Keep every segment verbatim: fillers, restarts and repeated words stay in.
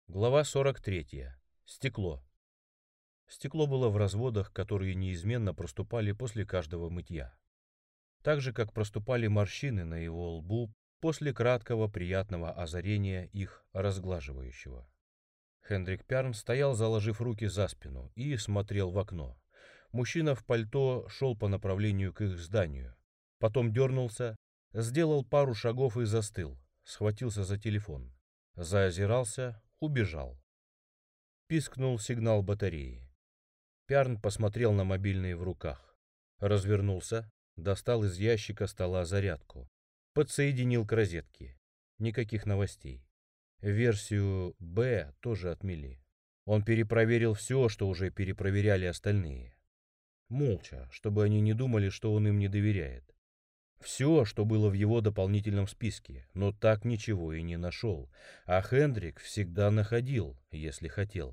Глава сорок третья. Стекло. Стекло было в разводах, которые неизменно проступали после каждого мытья. Так же, как проступали морщины на его лбу после краткого приятного озарения их разглаживающего. Хендрик Пярн стоял, заложив руки за спину, и смотрел в окно. Мужчина в пальто шел по направлению к их зданию. Потом дернулся, сделал пару шагов и застыл, схватился за телефон. Заозирался, убежал. Пискнул сигнал батареи. Пярн посмотрел на мобильный в руках. Развернулся, достал из ящика стола зарядку. Подсоединил к розетке. Никаких новостей. Версию «Б» тоже отмели. Он перепроверил все, что уже перепроверяли остальные. Молча, чтобы они не думали, что он им не доверяет. Все, что было в его дополнительном списке, но так ничего и не нашел. А Хендрик всегда находил, если хотел.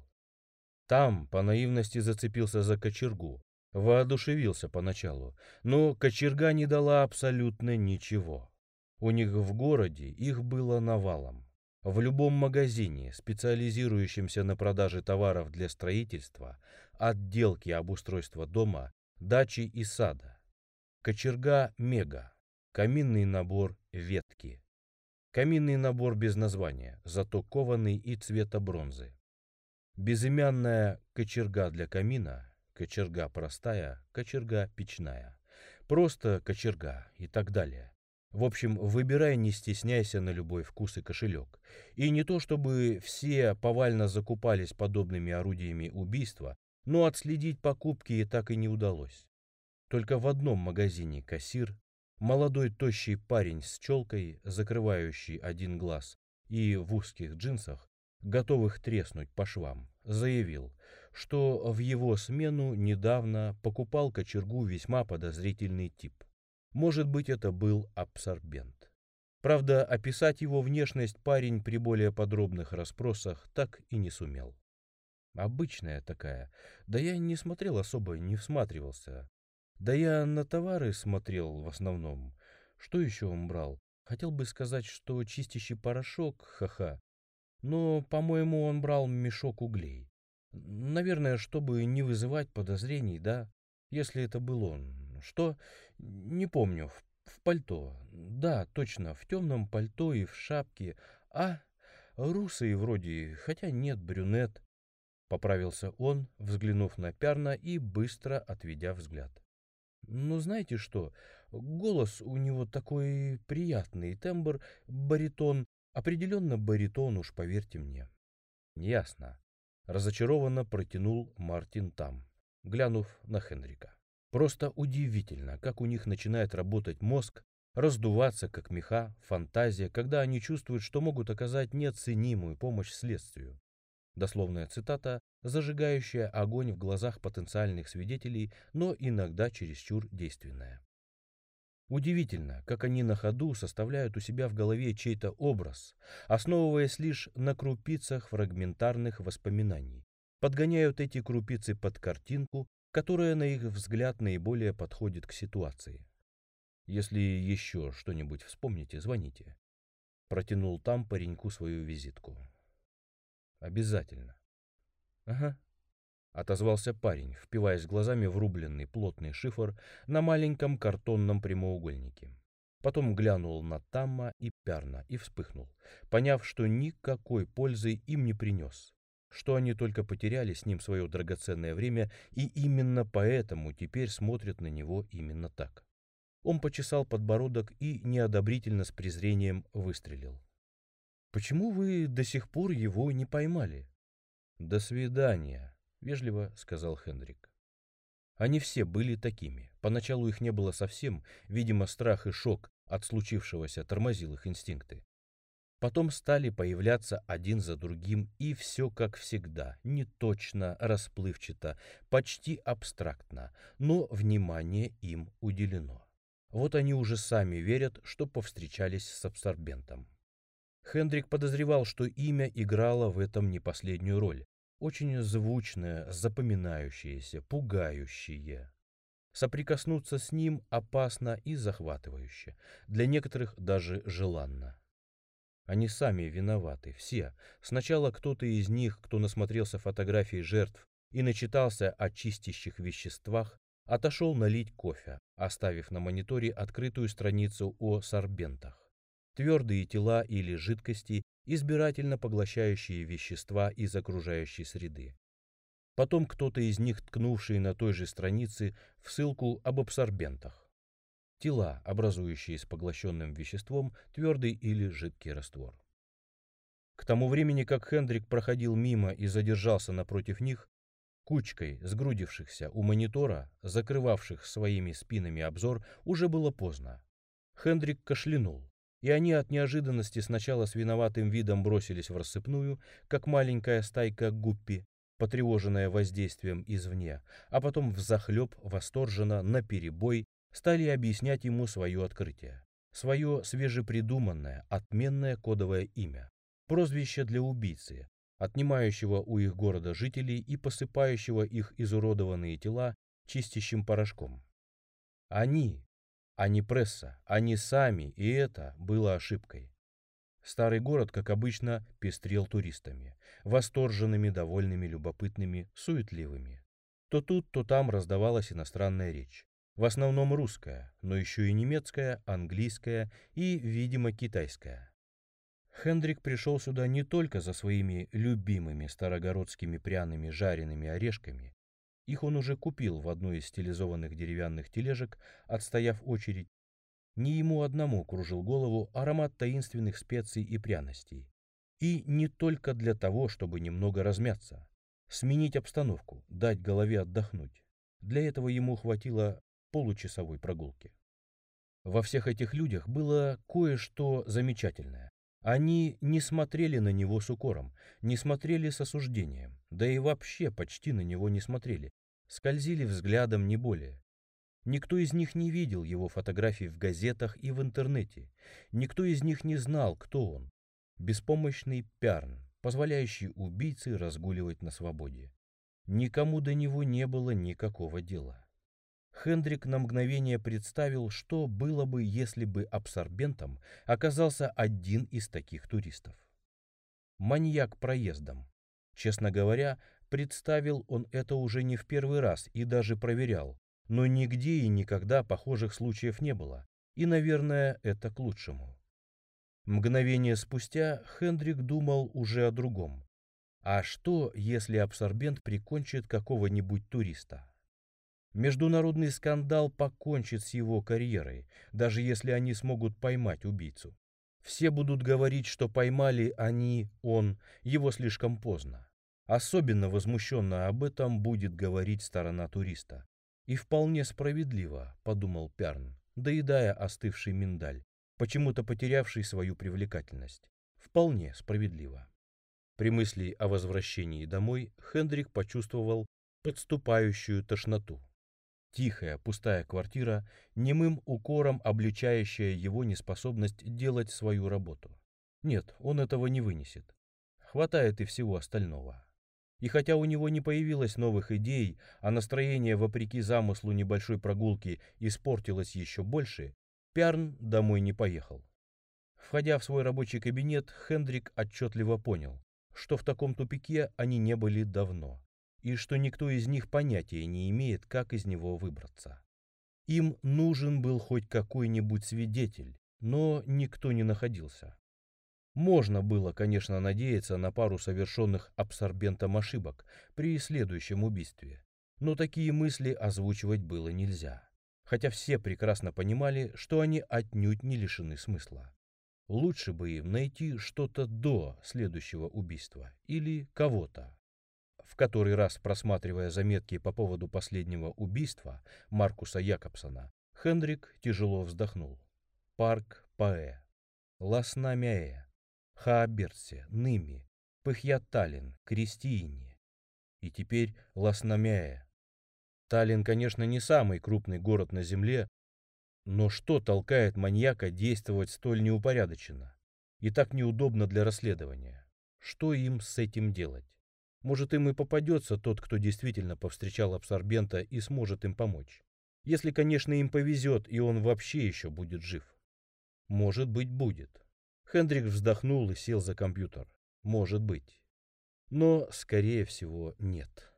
Там по наивности зацепился за кочергу. Воодушевился поначалу, но кочерга не дала абсолютно ничего. У них в городе их было навалом. В любом магазине, специализирующемся на продаже товаров для строительства, отделки обустройства дома, дачи и сада. Кочерга «Мега». Каминный набор «Ветки». Каминный набор без названия, зато кованый и цвета бронзы. Безымянная кочерга для камина, кочерга простая, кочерга печная. Просто кочерга и так далее. В общем, выбирай, не стесняйся, на любой вкус и кошелек. И не то чтобы все повально закупались подобными орудиями убийства, но отследить покупки так и не удалось. Только в одном магазине кассир, молодой тощий парень с челкой, закрывающий один глаз, и в узких джинсах, готовых треснуть по швам, заявил, что в его смену недавно покупал кочергу весьма подозрительный тип. Может быть, это был абсорбент. Правда, описать его внешность парень при более подробных расспросах так и не сумел. Обычная такая, да я не смотрел особо, не всматривался. Да я на товары смотрел в основном. Что еще он брал? Хотел бы сказать, что чистящий порошок, ха-ха. Но, по-моему, он брал мешок углей. Наверное, чтобы не вызывать подозрений, да? Если это был он. Что? Не помню. В, в пальто. Да, точно, в темном пальто и в шапке. А, русый вроде, хотя нет, брюнет. Поправился он, взглянув на Пярна и быстро отведя взгляд. Ну, знаете что, голос у него такой приятный, тембр, баритон, определенно баритон, уж поверьте мне. Ясно. Разочарованно протянул Мартин там, глянув на Хендрика. Просто удивительно, как у них начинает работать мозг, раздуваться, как меха, фантазия, когда они чувствуют, что могут оказать неоценимую помощь следствию. Дословная цитата, зажигающая огонь в глазах потенциальных свидетелей, но иногда чересчур действенная. Удивительно, как они на ходу составляют у себя в голове чей-то образ, основываясь лишь на крупицах фрагментарных воспоминаний, подгоняют эти крупицы под картинку, которая, на их взгляд, наиболее подходит к ситуации. Если еще что-нибудь вспомните, звоните. Протянул там пареньку свою визитку. Обязательно. Ага. Отозвался парень, впиваясь глазами в рубленный плотный шифр на маленьком картонном прямоугольнике. Потом глянул на Тамма и Пярна и вспыхнул, поняв, что никакой пользы им не принес, что они только потеряли с ним свое драгоценное время, и именно поэтому теперь смотрят на него именно так. Он почесал подбородок и неодобрительно с презрением выстрелил. «Почему вы до сих пор его не поймали?» «До свидания», — вежливо сказал Хендрик. Они все были такими. Поначалу их не было совсем, видимо, страх и шок от случившегося тормозил их инстинкты. Потом стали появляться один за другим, и все как всегда, неточно, расплывчато, почти абстрактно, но внимание им уделено. Вот они уже сами верят, что повстречались с абсорбентом. Хендрик подозревал, что имя играло в этом не последнюю роль. Очень звучное, запоминающееся, пугающее. Соприкоснуться с ним опасно и захватывающе, для некоторых даже желанно. Они сами виноваты, все. Сначала кто-то из них, кто насмотрелся фотографий жертв и начитался о чистящих веществах, отошел налить кофе, оставив на мониторе открытую страницу о сорбентах. Твердые тела или жидкости, избирательно поглощающие вещества из окружающей среды. Потом кто-то из них, ткнувший на той же странице в ссылку об абсорбентах. Тела, образующие с поглощенным веществом твердый или жидкий раствор. К тому времени, как Хендрик проходил мимо и задержался напротив них, кучкой сгрудившихся у монитора, закрывавших своими спинами обзор, уже было поздно. Хендрик кашлянул, и они от неожиданности сначала с виноватым видом бросились в рассыпную, как маленькая стайка гуппи, потревоженная воздействием извне, а потом взахлеб, восторженно, наперебой, стали объяснять ему свое открытие, свое свежепридуманное, отменное кодовое имя, прозвище для убийцы, отнимающего у их города жителей и посыпающего их изуродованные тела чистящим порошком. Они, а не пресса, они сами, и это было ошибкой. Старый город, как обычно, пестрел туристами, восторженными, довольными, любопытными, суетливыми. То тут, то там раздавалась иностранная речь. В основном русская, но еще и немецкая, английская и, видимо, китайская. Хендрик пришел сюда не только за своими любимыми старогородскими пряными жареными орешками. Их он уже купил в одной из стилизованных деревянных тележек, отстояв очередь. Не ему одному кружил голову аромат таинственных специй и пряностей. И не только для того, чтобы немного размяться, сменить обстановку, дать голове отдохнуть. Для этого ему хватило получасовой прогулки. Во всех этих людях было кое-что замечательное. Они не смотрели на него с укором, не смотрели с осуждением, да и вообще почти на него не смотрели, скользили взглядом не более. Никто из них не видел его фотографий в газетах и в интернете. Никто из них не знал, кто он. Беспомощный Пярн, позволяющий убийце разгуливать на свободе. Никому до него не было никакого дела. Хендрик на мгновение представил, что было бы, если бы абсорбентом оказался один из таких туристов. Маньяк проездом. Честно говоря, представил он это уже не в первый раз и даже проверял. Но нигде и никогда похожих случаев не было, и, наверное, это к лучшему. Мгновение спустя Хендрик думал уже о другом. А что, если абсорбент прикончит какого-нибудь туриста? Международный скандал покончит с его карьерой, даже если они смогут поймать убийцу. Все будут говорить, что поймали они, он, его слишком поздно. Особенно возмущенно об этом будет говорить сторона туриста. И вполне справедливо, подумал Пярн, доедая остывший миндаль, почему-то потерявший свою привлекательность. Вполне справедливо. При мысли о возвращении домой Хендрик почувствовал подступающую тошноту. Тихая, пустая квартира, немым укором обличающая его неспособность делать свою работу. Нет, он этого не вынесет. Хватает и всего остального. И хотя у него не появилось новых идей, а настроение, вопреки замыслу небольшой прогулки, испортилось еще больше, Пярн домой не поехал. Входя в свой рабочий кабинет, Хендрик отчетливо понял, что в таком тупике они не были давно, и что никто из них понятия не имеет, как из него выбраться. Им нужен был хоть какой-нибудь свидетель, но никто не находился. Можно было, конечно, надеяться на пару совершенных абсорбентом ошибок при следующем убийстве, но такие мысли озвучивать было нельзя, хотя все прекрасно понимали, что они отнюдь не лишены смысла. Лучше бы им найти что-то до следующего убийства или кого-то. В который раз, просматривая заметки по поводу последнего убийства Маркуса Якобсона, Хендрик тяжело вздохнул. Парк Паэ, Ласнамяэ, Хааберце, Ными, Пыхья-Таллин, Крестиини. И теперь Ласнамяэ. Таллин, конечно, не самый крупный город на земле, но что толкает маньяка действовать столь неупорядоченно и так неудобно для расследования? Что им с этим делать? Может, им и попадется тот, кто действительно повстречал абсорбента и сможет им помочь. Если, конечно, им повезет, и он вообще еще будет жив. Может быть, будет. Хендрик вздохнул и сел за компьютер. Может быть. Но, скорее всего, нет.